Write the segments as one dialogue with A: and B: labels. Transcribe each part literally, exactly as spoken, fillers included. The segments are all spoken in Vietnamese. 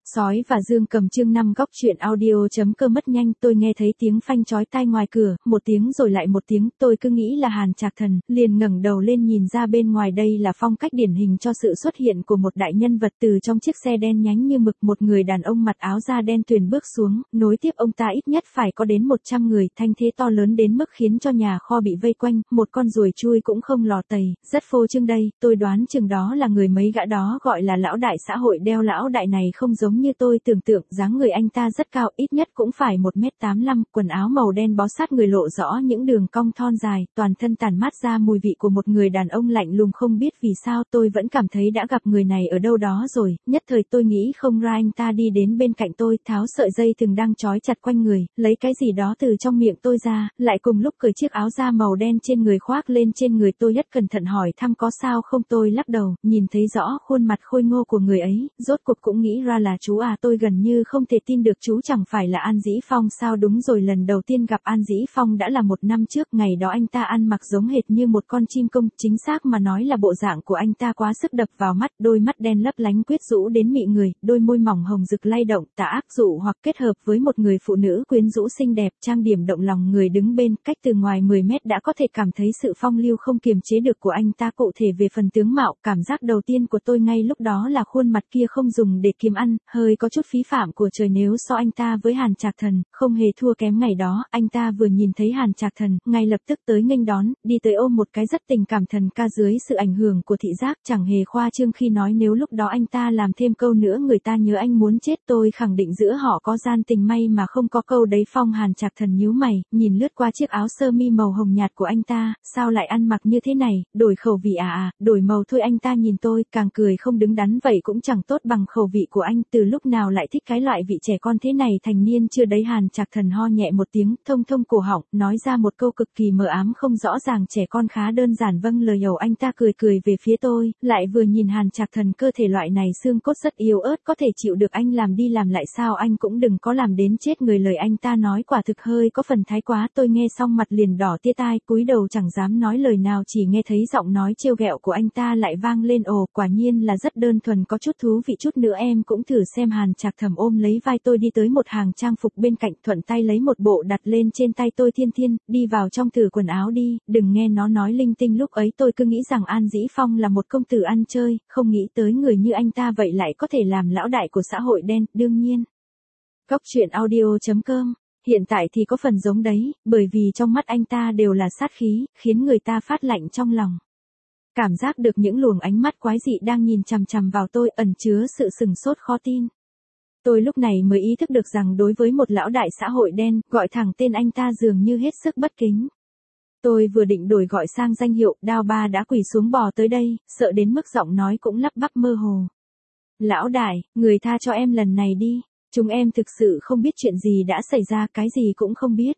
A: Sói và Dương Cầm chương năm góc truyện audio.com mất nhanh tôi nghe thấy tiếng phanh chói tai ngoài cửa, một tiếng rồi lại một tiếng, tôi cứ nghĩ là Hàn Trạc Thần, liền ngẩng đầu lên nhìn ra bên ngoài đây là phong cách điển hình cho sự xuất hiện của một đại nhân vật từ trong chiếc xe đen nhánh như mực một người đàn ông mặc áo da đen tuyền bước xuống, nối tiếp ông ta ít nhất phải có đến một trăm người, thanh thế to lớn đến mức khiến cho nhà kho bị vây quanh, một con ruồi chui cũng không lò tầy, rất phô trương đây, tôi đoán chừng đó là người mấy gã đó gọi là lão đại xã hội đeo lão đại này không giống như tôi tưởng tượng, dáng người anh ta rất cao, ít nhất cũng phải một mét tám mươi lăm, quần áo màu đen bó sát người lộ rõ những đường cong thon dài, toàn thân tản mát ra mùi vị của một người đàn ông lạnh lùng không biết vì sao tôi vẫn cảm thấy đã gặp người này ở đâu đó rồi, nhất thời tôi nghĩ không ra anh ta đi đến bên cạnh tôi, tháo sợi dây thừng đang trói chặt quanh người, lấy cái gì đó từ trong miệng tôi ra, lại cùng lúc cởi chiếc áo da màu đen trên người khoác lên trên người tôi, rất cẩn thận hỏi thăm có sao không, tôi lắc đầu, nhìn thấy rõ khuôn mặt khôi ngô của người ấy, rốt cuộc cũng nghĩ ra là chú à, tôi gần như không thể tin được chú chẳng phải là An Dĩ Phong sao, đúng rồi, lần đầu tiên gặp An Dĩ Phong đã là một năm trước, ngày đó anh ta ăn mặc giống hệt như một con chim công, chính xác mà nói là bộ dạng của anh ta quá sức đập vào mắt, đôi mắt đen lấp lánh quyết rũ đến mị người, đôi môi mỏng hồng rực lay động, tà ác dụ hoặc kết hợp với một người phụ nữ quyến rũ xinh đẹp, trang điểm động lòng người đứng bên, cách từ ngoài mười mét đã có thể cảm thấy sự phong lưu không kiềm chế được của anh ta, cụ thể về phần tướng mạo, cảm giác đầu tiên của tôi ngay lúc đó là khuôn mặt kia không dùng để kiếm ăn, hơi có chút phí phạm của trời nếu so anh ta với Hàn Trạc Thần, không hề thua kém. Ngày đó, anh ta vừa nhìn thấy Hàn Trạc Thần, ngay lập tức tới nghênh đón, đi tới ôm một cái rất tình cảm, thần ca dưới sự ảnh hưởng của thị giác, chẳng hề khoa trương khi nói nếu lúc đó anh ta làm thêm câu nữa người ta nhớ anh muốn chết, tôi khẳng định giữa họ có gian tình, may mà không có câu đấy. Phong Hàn Trạc Thần nhíu mày, nhìn lướt qua chiếc áo sơ mi màu hồng nhạt của anh ta, sao lại ăn mặc như thế này, đổi khẩu vị à à, đổi màu thôi. Anh ta nhìn tôi, càng cười không đứng đắn, vậy cũng chẳng tốt bằng khẩu vị của anh, từ lúc nào lại thích cái loại vị trẻ con thế này, thành niên chưa đấy. Hàn Trạc Thần ho nhẹ một tiếng, thông thông cổ họng, nói ra một câu cực kỳ mờ ám không rõ ràng, trẻ con khá đơn giản. Vâng, lời hầu. Anh ta cười cười về phía tôi, lại vừa nhìn Hàn Trạc Thần, cơ thể loại này xương cốt rất yếu ớt, có thể chịu được anh làm đi làm lại sao, anh cũng đừng có làm đến chết người. Lời anh ta nói quả thực hơi có phần thái quá, tôi nghe xong mặt liền đỏ tia tai, cúi đầu chẳng dám nói lời nào, chỉ nghe thấy giọng nói trêu ghẹo của anh ta lại vang lên, ồ, quả nhiên là rất đơn thuần, có chút thú vị, chút nữa em cũng thử xem. Hàn Trạc Thẩm ôm lấy vai tôi đi tới một hàng trang phục bên cạnh, thuận tay lấy một bộ đặt lên trên tay tôi, Thiên Thiên, đi vào trong thử quần áo đi, đừng nghe nó nói linh tinh. Lúc ấy tôi cứ nghĩ rằng An Dĩ Phong là một công tử ăn chơi, không nghĩ tới người như anh ta vậy lại có thể làm lão đại của xã hội đen, đương nhiên. Góc truyện audio.com, hiện tại thì có phần giống đấy, bởi vì trong mắt anh ta đều là sát khí, khiến người ta phát lạnh trong lòng. Cảm giác được những luồng ánh mắt quái dị đang nhìn chằm chằm vào tôi, ẩn chứa sự sừng sốt khó tin. Tôi lúc này mới ý thức được rằng đối với một lão đại xã hội đen, gọi thẳng tên anh ta dường như hết sức bất kính. Tôi vừa định đổi gọi sang danh hiệu, Đao Ba đã quỳ xuống bò tới đây, sợ đến mức giọng nói cũng lắp bắp mơ hồ. Lão đại, người tha cho em lần này đi, chúng em thực sự không biết chuyện gì đã xảy ra, cái gì cũng không biết.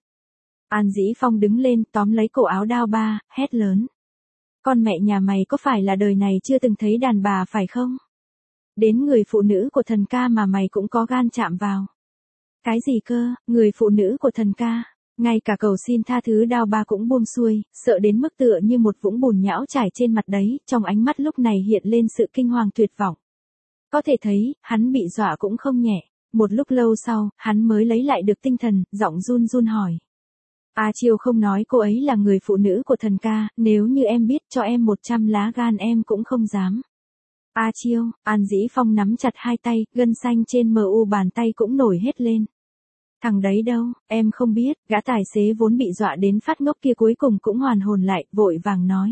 A: An Dĩ Phong đứng lên, tóm lấy cổ áo Đao Ba, hét lớn. Con mẹ nhà mày có phải là đời này chưa từng thấy đàn bà phải không? Đến người phụ nữ của thần ca mà mày cũng có gan chạm vào. Cái gì cơ, người phụ nữ của thần ca? Ngay cả cầu xin tha thứ Đao Ba cũng buông xuôi, sợ đến mức tựa như một vũng bùn nhão trải trên mặt đấy, trong ánh mắt lúc này hiện lên sự kinh hoàng tuyệt vọng. Có thể thấy, hắn bị dọa cũng không nhẹ, một lúc lâu sau, hắn mới lấy lại được tinh thần, giọng run run hỏi. A Chiêu không nói cô ấy là người phụ nữ của thần ca, nếu như em biết cho em một trăm lá gan em cũng không dám. A Chiêu, An Dĩ Phong nắm chặt hai tay, gân xanh trên mờ u bàn tay cũng nổi hết lên. Thằng đấy đâu, em không biết, gã tài xế vốn bị dọa đến phát ngốc kia cuối cùng cũng hoàn hồn lại, vội vàng nói.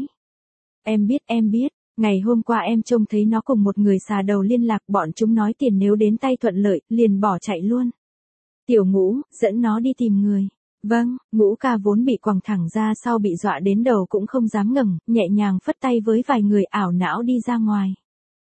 A: Em biết, em biết, ngày hôm qua em trông thấy nó cùng một người xà đầu liên lạc, bọn chúng nói tiền nếu đến tay thuận lợi, liền bỏ chạy luôn. Tiểu Ngũ, dẫn nó đi tìm người. Vâng, Ngũ ca vốn bị quẳng thẳng ra sau bị dọa đến đầu cũng không dám ngẩng, nhẹ nhàng phất tay với vài người ảo não đi ra ngoài.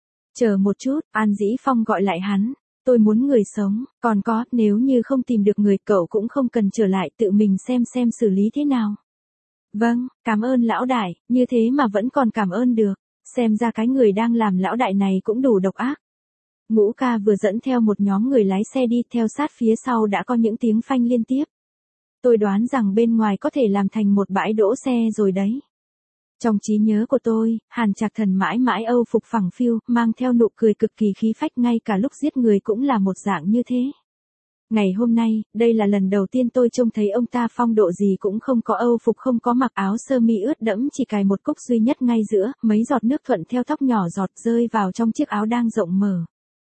A: Chờ một chút, An Dĩ Phong gọi lại hắn. Tôi muốn người sống, còn có, nếu như không tìm được người cậu cũng không cần trở lại, tự mình xem xem xử lý thế nào. Vâng, cảm ơn lão đại, như thế mà vẫn còn cảm ơn được, xem ra cái người đang làm lão đại này cũng đủ độc ác. Ngũ ca vừa dẫn theo một nhóm người lái xe đi, theo sát phía sau đã có những tiếng phanh liên tiếp. Tôi đoán rằng bên ngoài có thể làm thành một bãi đỗ xe rồi đấy. Trong trí nhớ của tôi, Hàn Trạc Thần mãi mãi âu phục phẳng phiu, mang theo nụ cười cực kỳ khí phách, ngay cả lúc giết người cũng là một dạng như thế. Ngày hôm nay, đây là lần đầu tiên tôi trông thấy ông ta phong độ gì cũng không có, âu phục không có, mặc áo sơ mi ướt đẫm, chỉ cài một cúc duy nhất ngay giữa, mấy giọt nước thuận theo tóc nhỏ giọt rơi vào trong chiếc áo đang rộng mở.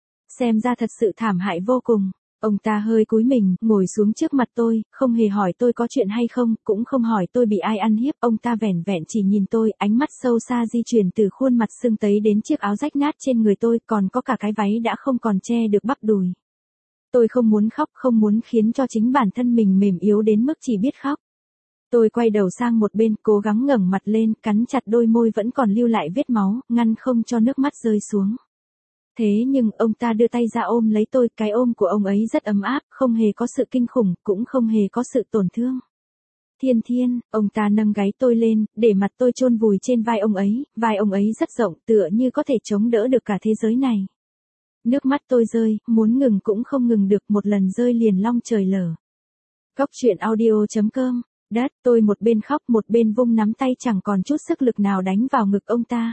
A: Xem ra thật sự thảm hại vô cùng. Ông ta hơi cúi mình, ngồi xuống trước mặt tôi, không hề hỏi tôi có chuyện hay không, cũng không hỏi tôi bị ai ăn hiếp, ông ta vẻn vẹn chỉ nhìn tôi, ánh mắt sâu xa di chuyển từ khuôn mặt sưng tấy đến chiếc áo rách nát trên người tôi, còn có cả cái váy đã không còn che được bắp đùi. Tôi không muốn khóc, không muốn khiến cho chính bản thân mình mềm yếu đến mức chỉ biết khóc. Tôi quay đầu sang một bên, cố gắng ngẩng mặt lên, cắn chặt đôi môi vẫn còn lưu lại vết máu, ngăn không cho nước mắt rơi xuống. Thế nhưng ông ta đưa tay ra ôm lấy tôi, cái ôm của ông ấy rất ấm áp, không hề có sự kinh khủng, cũng không hề có sự tổn thương. Thiên Thiên, ông ta nâng gáy tôi lên, để mặt tôi chôn vùi trên vai ông ấy, vai ông ấy rất rộng, tựa như có thể chống đỡ được cả thế giới này. Nước mắt tôi rơi, muốn ngừng cũng không ngừng được, một lần rơi liền long trời lở. Góc truyện audio chấm com, đất, tôi một bên khóc một bên vung nắm tay, chẳng còn chút sức lực nào đánh vào ngực ông ta.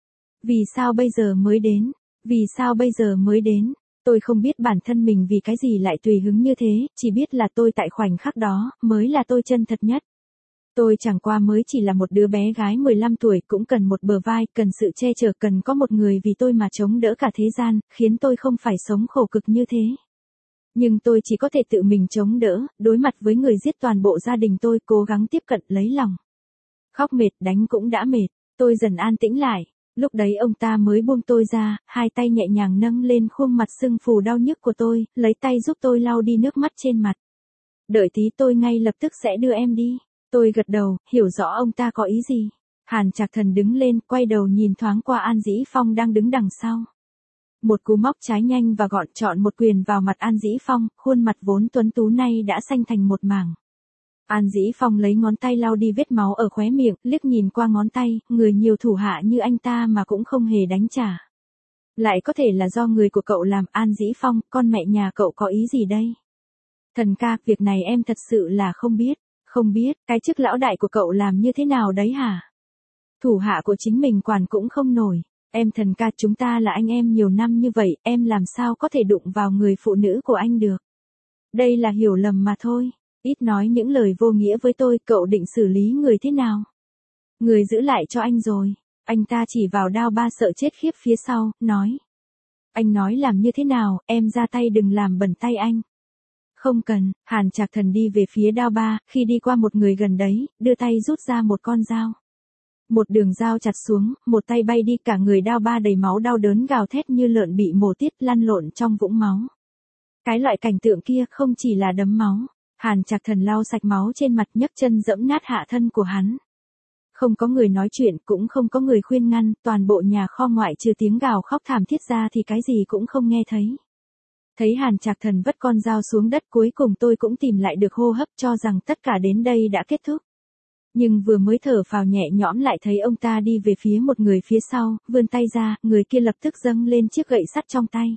A: Vì sao bây giờ mới đến? Vì sao bây giờ mới đến? Tôi không biết bản thân mình vì cái gì lại tùy hứng như thế, chỉ biết là tôi tại khoảnh khắc đó, mới là tôi chân thật nhất. Tôi chẳng qua mới chỉ là một đứa bé gái mười lăm tuổi, cũng cần một bờ vai, cần sự che chở, cần có một người vì tôi mà chống đỡ cả thế gian, khiến tôi không phải sống khổ cực như thế. Nhưng tôi chỉ có thể tự mình chống đỡ, đối mặt với người giết toàn bộ gia đình tôi, cố gắng tiếp cận lấy lòng. Khóc mệt, đánh cũng đã mệt, tôi dần an tĩnh lại. Lúc đấy ông ta mới buông tôi ra, hai tay nhẹ nhàng nâng lên khuôn mặt sưng phù đau nhức của tôi, lấy tay giúp tôi lau đi nước mắt trên mặt. Đợi tí, tôi ngay lập tức sẽ đưa em đi. Tôi gật đầu, hiểu rõ ông ta có ý gì. Hàn Trạc Thần đứng lên, quay đầu nhìn thoáng qua An Dĩ Phong đang đứng đằng sau. Một cú móc trái nhanh và gọn, chọn một quyền vào mặt An Dĩ Phong, khuôn mặt vốn tuấn tú nay đã xanh thành một mảng. An Dĩ Phong lấy ngón tay lau đi vết máu ở khóe miệng, liếc nhìn qua ngón tay, người nhiều thủ hạ như anh ta mà cũng không hề đánh trả. Lại có thể là do người của cậu làm. An Dĩ Phong, con mẹ nhà cậu có ý gì đây? Thần ca, việc này em thật sự là không biết. Không biết, cái chức lão đại của cậu làm như thế nào đấy hả? Thủ hạ của chính mình quản cũng không nổi. Em Thần ca, chúng ta là anh em nhiều năm như vậy, em làm sao có thể đụng vào người phụ nữ của anh được? Đây là hiểu lầm mà thôi. Ít nói những lời vô nghĩa với tôi, cậu định xử lý người thế nào? Người giữ lại cho anh rồi. Anh ta chỉ vào Đao Ba sợ chết khiếp phía sau, nói. Anh nói làm như thế nào, em ra tay đừng làm bẩn tay anh. Không cần. Hàn Trạc Thần đi về phía Đao Ba, khi đi qua một người gần đấy, đưa tay rút ra một con dao. Một đường dao chặt xuống, một tay bay đi, cả người Đao Ba đầy máu đau đớn gào thét như lợn bị mổ tiết, lăn lộn trong vũng máu. Cái loại cảnh tượng kia không chỉ là đấm máu. Hàn Trạc Thần lau sạch máu trên mặt, nhấc chân dẫm nát hạ thân của hắn. Không có người nói chuyện, cũng không có người khuyên ngăn, toàn bộ nhà kho ngoại trừ tiếng gào khóc thảm thiết ra thì cái gì cũng không nghe thấy. Thấy Hàn Trạc Thần vất con dao xuống đất, cuối cùng tôi cũng tìm lại được hô hấp, cho rằng tất cả đến đây đã kết thúc. Nhưng vừa mới thở phào nhẹ nhõm lại thấy ông ta đi về phía một người phía sau, vươn tay ra, người kia lập tức dâng lên chiếc gậy sắt trong tay.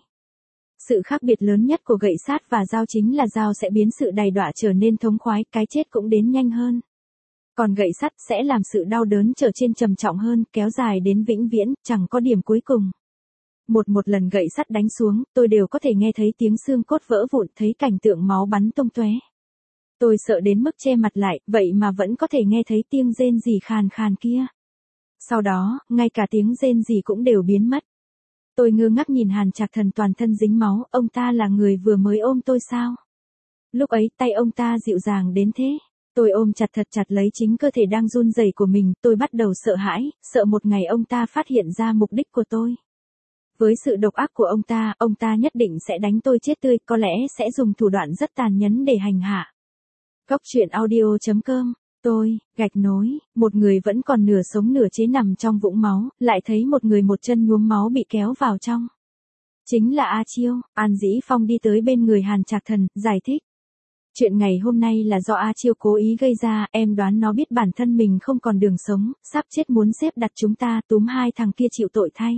A: Sự khác biệt lớn nhất của gậy sắt và dao chính là dao sẽ biến sự đày đọa trở nên thống khoái, cái chết cũng đến nhanh hơn. Còn gậy sắt sẽ làm sự đau đớn trở trên trầm trọng hơn, kéo dài đến vĩnh viễn, chẳng có điểm cuối cùng. Một một lần gậy sắt đánh xuống, tôi đều có thể nghe thấy tiếng xương cốt vỡ vụn, thấy cảnh tượng máu bắn tung tóe. Tôi sợ đến mức che mặt lại, vậy mà vẫn có thể nghe thấy tiếng rên rỉ khàn khàn kia. Sau đó, ngay cả tiếng rên rỉ cũng đều biến mất. Tôi ngơ ngác nhìn Hàn Trạc Thần toàn thân dính máu, ông ta là người vừa mới ôm tôi sao? Lúc ấy tay ông ta dịu dàng đến thế. Tôi ôm chặt thật chặt lấy chính cơ thể đang run rẩy của mình, tôi bắt đầu sợ hãi, sợ một ngày ông ta phát hiện ra mục đích của tôi. Với sự độc ác của ông ta, ông ta nhất định sẽ đánh tôi chết tươi, có lẽ sẽ dùng thủ đoạn rất tàn nhẫn để hành hạ. Góc truyện audio chấm com, tôi, gạch nối, một người vẫn còn nửa sống nửa chết nằm trong vũng máu, lại thấy một người một chân nhuốm máu bị kéo vào trong. Chính là A Chiêu. An Dĩ Phong đi tới bên người Hàn Trạc Thần, giải thích. Chuyện ngày hôm nay là do A Chiêu cố ý gây ra, em đoán nó biết bản thân mình không còn đường sống, sắp chết muốn xếp đặt chúng ta, túm hai thằng kia chịu tội thay.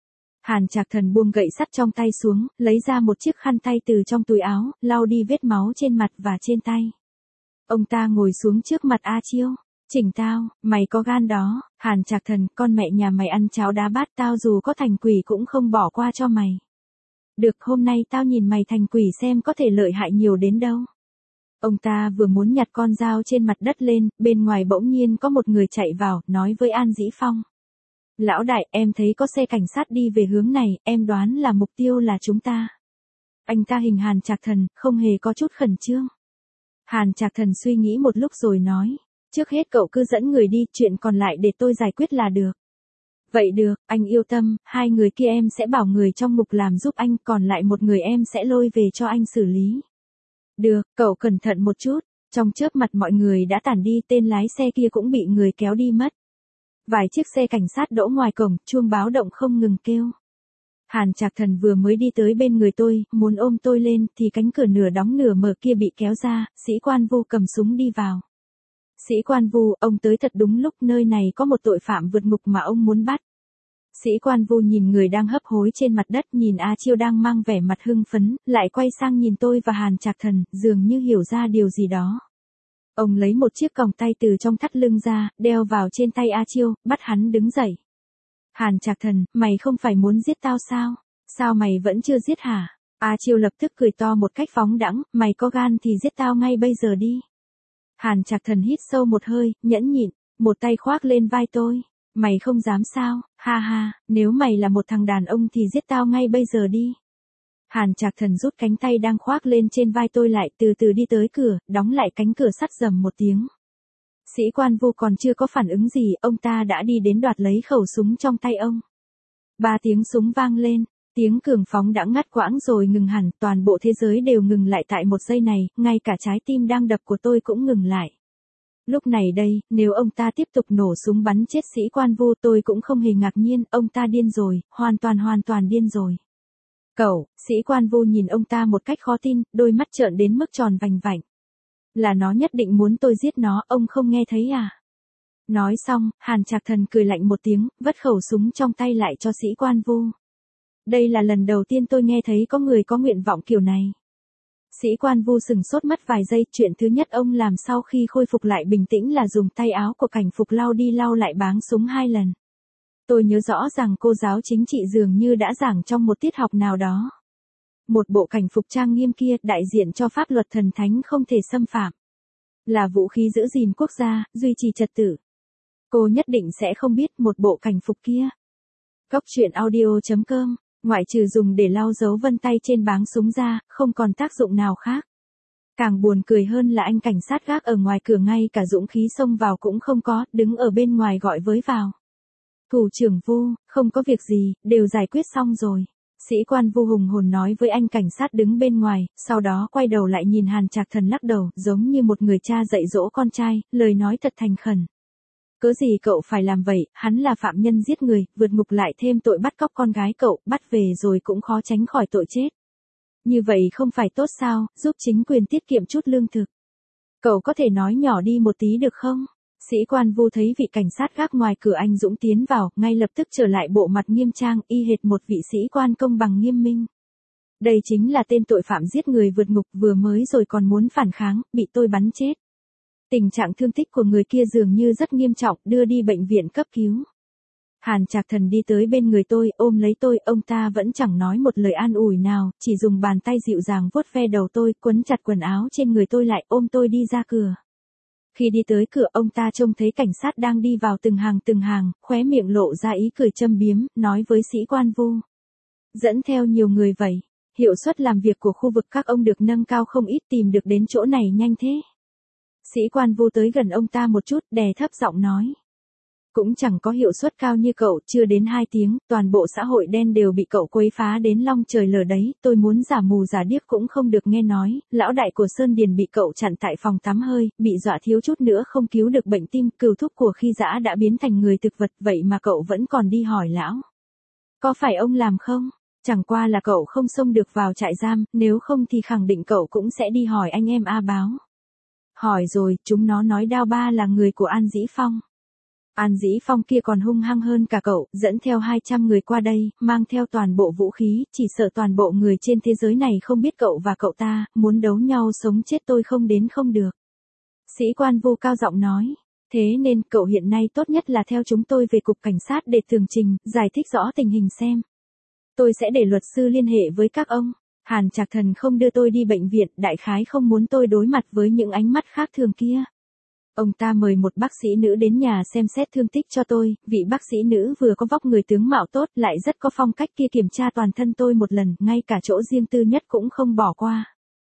A: Hàn Trạc Thần buông gậy sắt trong tay xuống, lấy ra một chiếc khăn tay từ trong túi áo, lau đi vết máu trên mặt và trên tay. Ông ta ngồi xuống trước mặt A Chiêu. Chỉnh tao, mày có gan đó, Hàn Trạc Thần, con mẹ nhà mày ăn cháo đá bát tao dù có thành quỷ cũng không bỏ qua cho mày. Được, hôm nay tao nhìn mày thành quỷ xem có thể lợi hại nhiều đến đâu. Ông ta vừa muốn nhặt con dao trên mặt đất lên, bên ngoài bỗng nhiên có một người chạy vào, nói với An Dĩ Phong. Lão đại, em thấy có xe cảnh sát đi về hướng này, em đoán là mục tiêu là chúng ta. Anh ta hình Hàn Trạc Thần, không hề có chút khẩn trương. Hàn Trạc Thần suy nghĩ một lúc rồi nói. Trước hết cậu cứ dẫn người đi, chuyện còn lại để tôi giải quyết là được. Vậy được, anh yêu tâm, hai người kia em sẽ bảo người trong mục làm giúp anh, còn lại một người em sẽ lôi về cho anh xử lý. Được, cậu cẩn thận một chút. Trong chớp mặt mọi người đã tản đi, tên lái xe kia cũng bị người kéo đi mất. Vài chiếc xe cảnh sát đỗ ngoài cổng, chuông báo động không ngừng kêu. Hàn Trạc Thần vừa mới đi tới bên người tôi, muốn ôm tôi lên, thì cánh cửa nửa đóng nửa mở kia bị kéo ra, sĩ quan Vu cầm súng đi vào. Sĩ quan Vu, ông tới thật đúng lúc, nơi này có một tội phạm vượt ngục mà ông muốn bắt. Sĩ quan Vu nhìn người đang hấp hối trên mặt đất, nhìn A Chiêu đang mang vẻ mặt hưng phấn, lại quay sang nhìn tôi và Hàn Trạc Thần, dường như hiểu ra điều gì đó. Ông lấy một chiếc còng tay từ trong thắt lưng ra, đeo vào trên tay A Chiêu, bắt hắn đứng dậy. Hàn Trạc Thần, mày không phải muốn giết tao sao? Sao mày vẫn chưa giết hả? A Chiêu lập tức cười to một cách phóng đãng, mày có gan thì giết tao ngay bây giờ đi. Hàn Trạc Thần hít sâu một hơi, nhẫn nhịn, một tay khoác lên vai tôi. Mày không dám sao, ha ha, nếu mày là một thằng đàn ông thì giết tao ngay bây giờ đi. Hàn Trạc Thần rút cánh tay đang khoác lên trên vai tôi lại, từ từ đi tới cửa, đóng lại cánh cửa sắt rầm một tiếng. Sĩ quan Vu còn chưa có phản ứng gì, ông ta đã đi đến đoạt lấy khẩu súng trong tay ông. Ba tiếng súng vang lên, tiếng cường phóng đã ngắt quãng rồi ngừng hẳn, toàn bộ thế giới đều ngừng lại tại một giây này, ngay cả trái tim đang đập của tôi cũng ngừng lại. Lúc này đây, nếu ông ta tiếp tục nổ súng bắn chết sĩ quan Vu tôi cũng không hề ngạc nhiên, ông ta điên rồi, hoàn toàn hoàn toàn điên rồi. Cậu, sĩ quan Vu nhìn ông ta một cách khó tin, đôi mắt trợn đến mức tròn vành vạnh. Là nó nhất định muốn tôi giết nó, ông không nghe thấy à? Nói xong, Hàn Trạc Thần cười lạnh một tiếng, vất khẩu súng trong tay lại cho sĩ quan Vu. Đây là lần đầu tiên tôi nghe thấy có người có nguyện vọng kiểu này. Sĩ quan Vu sừng sốt mất vài giây, chuyện thứ nhất ông làm sau khi khôi phục lại bình tĩnh là dùng tay áo của cảnh phục lau đi lau lại báng súng hai lần. Tôi nhớ rõ rằng cô giáo chính trị dường như đã giảng trong một tiết học nào đó. Một bộ cảnh phục trang nghiêm kia đại diện cho pháp luật thần thánh không thể xâm phạm. Là vũ khí giữ gìn quốc gia, duy trì trật tự. Cô nhất định sẽ không biết một bộ cảnh phục kia. Góc truyện audio chấm com, ngoại trừ dùng để lau dấu vân tay trên báng súng ra, không còn tác dụng nào khác. Càng buồn cười hơn là anh cảnh sát gác ở ngoài cửa ngay cả dũng khí xông vào cũng không có, đứng ở bên ngoài gọi với vào. Thủ trưởng Vu, không có việc gì, đều giải quyết xong rồi. Sĩ quan Vu hùng hồn nói với anh cảnh sát đứng bên ngoài, sau đó quay đầu lại nhìn Hàn Trạc Thần lắc đầu, giống như một người cha dạy dỗ con trai, lời nói thật thành khẩn. Cớ gì cậu phải làm vậy, hắn là phạm nhân giết người, vượt ngục lại thêm tội bắt cóc con gái cậu, bắt về rồi cũng khó tránh khỏi tội chết. Như vậy không phải tốt sao, giúp chính quyền tiết kiệm chút lương thực. Cậu có thể nói nhỏ đi một tí được không? Sĩ quan Vu thấy vị cảnh sát gác ngoài cửa anh dũng tiến vào, ngay lập tức trở lại bộ mặt nghiêm trang, y hệt một vị sĩ quan công bằng nghiêm minh. Đây chính là tên tội phạm giết người vượt ngục, vừa mới rồi còn muốn phản kháng, bị tôi bắn chết. Tình trạng thương tích của người kia dường như rất nghiêm trọng, đưa đi bệnh viện cấp cứu. Hàn Trạc Thần đi tới bên người tôi, ôm lấy tôi, ông ta vẫn chẳng nói một lời an ủi nào, chỉ dùng bàn tay dịu dàng vuốt ve đầu tôi, quấn chặt quần áo trên người tôi lại, ôm tôi đi ra cửa. Khi đi tới cửa, ông ta trông thấy cảnh sát đang đi vào từng hàng từng hàng, khóe miệng lộ ra ý cười châm biếm, nói với sĩ quan Vu. Dẫn theo nhiều người vậy, hiệu suất làm việc của khu vực các ông được nâng cao không ít, tìm được đến chỗ này nhanh thế. Sĩ quan Vu tới gần ông ta một chút, đè thấp giọng nói. Cũng chẳng có hiệu suất cao như cậu, chưa đến hai tiếng, toàn bộ xã hội đen đều bị cậu quấy phá đến long trời lở đấy, tôi muốn giả mù giả điếc cũng không được nghe nói, lão đại của Sơn Điền bị cậu chặn tại phòng tắm hơi, bị dọa thiếu chút nữa không cứu được bệnh tim, cừu thúc của khi dã đã biến thành người thực vật, vậy mà cậu vẫn còn đi hỏi lão. Có phải ông làm không? Chẳng qua là cậu không xông được vào trại giam, nếu không thì khẳng định cậu cũng sẽ đi hỏi anh em A Báo. Hỏi rồi, chúng nó nói Đao Ba là người của An Dĩ Phong. An Dĩ Phong kia còn hung hăng hơn cả cậu, dẫn theo hai trăm người qua đây, mang theo toàn bộ vũ khí, chỉ sợ toàn bộ người trên thế giới này không biết cậu và cậu ta, muốn đấu nhau sống chết tôi không đến không được. Sĩ quan Vu cao giọng nói, Thế nên cậu hiện nay tốt nhất là theo chúng tôi về cục cảnh sát để tường trình, giải thích rõ tình hình xem. Tôi sẽ để luật sư liên hệ với các ông. Hàn Trạc Thần không đưa tôi đi bệnh viện, đại khái không muốn tôi đối mặt với những ánh mắt khác thường kia. Ông ta mời một bác sĩ nữ đến nhà xem xét thương tích cho tôi, vị bác sĩ nữ vừa có vóc người tướng mạo tốt lại rất có phong cách kia, kiểm tra toàn thân tôi một lần, ngay cả chỗ riêng tư nhất cũng không bỏ qua.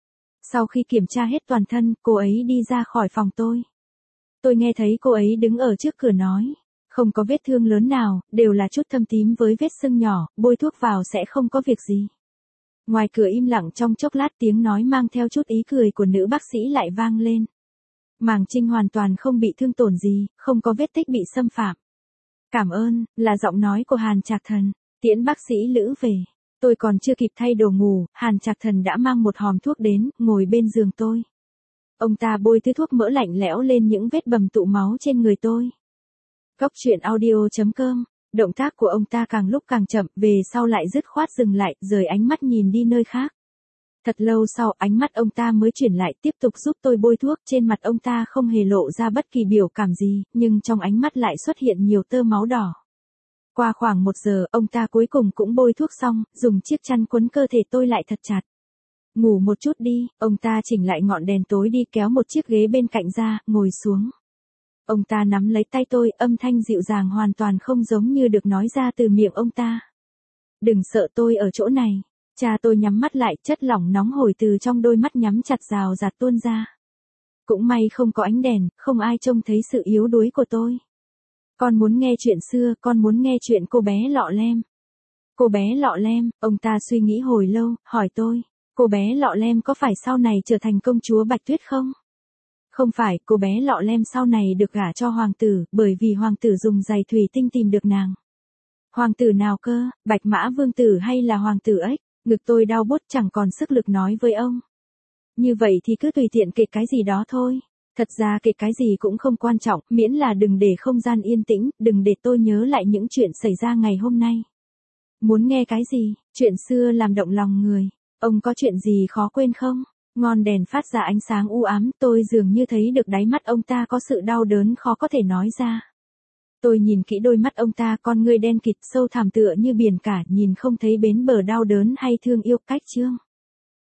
A: Sau khi kiểm tra hết toàn thân, cô ấy đi ra khỏi phòng tôi. Tôi nghe thấy cô ấy đứng ở trước cửa nói, không có vết thương lớn nào, đều là chút thâm tím với vết sưng nhỏ, bôi thuốc vào sẽ không có việc gì. Ngoài cửa im lặng trong chốc lát, tiếng nói mang theo chút ý cười của nữ bác sĩ lại vang lên. Màng Trinh hoàn toàn không bị thương tổn gì, không có vết tích bị xâm phạm. Cảm ơn, là giọng nói của Hàn Trạc Thần. Tiễn bác sĩ Lữ về. Tôi còn chưa kịp thay đồ ngủ, Hàn Trạc Thần đã mang một hòm thuốc đến, ngồi bên giường tôi. Ông ta bôi thứ thuốc mỡ lạnh lẽo lên những vết bầm tụ máu trên người tôi. Góc truyện audio chấm com. Động tác của ông ta càng lúc càng chậm, về sau lại dứt khoát dừng lại, rời ánh mắt nhìn đi nơi khác. Thật lâu sau, ánh mắt ông ta mới chuyển lại, tiếp tục giúp tôi bôi thuốc. Trên mặt ông ta không hề lộ ra bất kỳ biểu cảm gì, nhưng trong ánh mắt lại xuất hiện nhiều tơ máu đỏ. Qua khoảng một giờ, ông ta cuối cùng cũng bôi thuốc xong, dùng chiếc chăn quấn cơ thể tôi lại thật chặt. Ngủ một chút đi, ông ta chỉnh lại ngọn đèn tối đi, kéo một chiếc ghế bên cạnh ra, ngồi xuống. Ông ta nắm lấy tay tôi, âm thanh dịu dàng hoàn toàn không giống như được nói ra từ miệng ông ta. Đừng sợ, tôi ở chỗ này. Cha tôi nhắm mắt lại, chất lỏng nóng hổi từ trong đôi mắt nhắm chặt rào rạt tuôn ra. Cũng may không có ánh đèn, không ai trông thấy sự yếu đuối của tôi. Con muốn nghe chuyện xưa, con muốn nghe chuyện cô bé Lọ Lem. Cô bé Lọ Lem, ông ta suy nghĩ hồi lâu, hỏi tôi, cô bé Lọ Lem có phải sau này trở thành công chúa Bạch Tuyết không? Không phải, cô bé Lọ Lem sau này được gả cho hoàng tử, bởi vì hoàng tử dùng giày thủy tinh tìm được nàng. Hoàng tử nào cơ, Bạch Mã Vương tử hay là hoàng tử ếch? Ngực tôi đau buốt, chẳng còn sức lực nói với ông. Như vậy thì cứ tùy tiện kể cái gì đó thôi. Thật ra kể cái gì cũng không quan trọng, miễn là đừng để không gian yên tĩnh, đừng để tôi nhớ lại những chuyện xảy ra ngày hôm nay. Muốn nghe cái gì? Chuyện xưa làm động lòng người. Ông có chuyện gì khó quên không? Ngọn đèn phát ra ánh sáng u ám, tôi dường như thấy được đáy mắt ông ta có sự đau đớn khó có thể nói ra. Tôi nhìn kỹ đôi mắt ông ta, con ngươi đen kịt sâu thẳm tựa như biển cả, nhìn không thấy bến bờ đau đớn hay thương yêu. Cách chương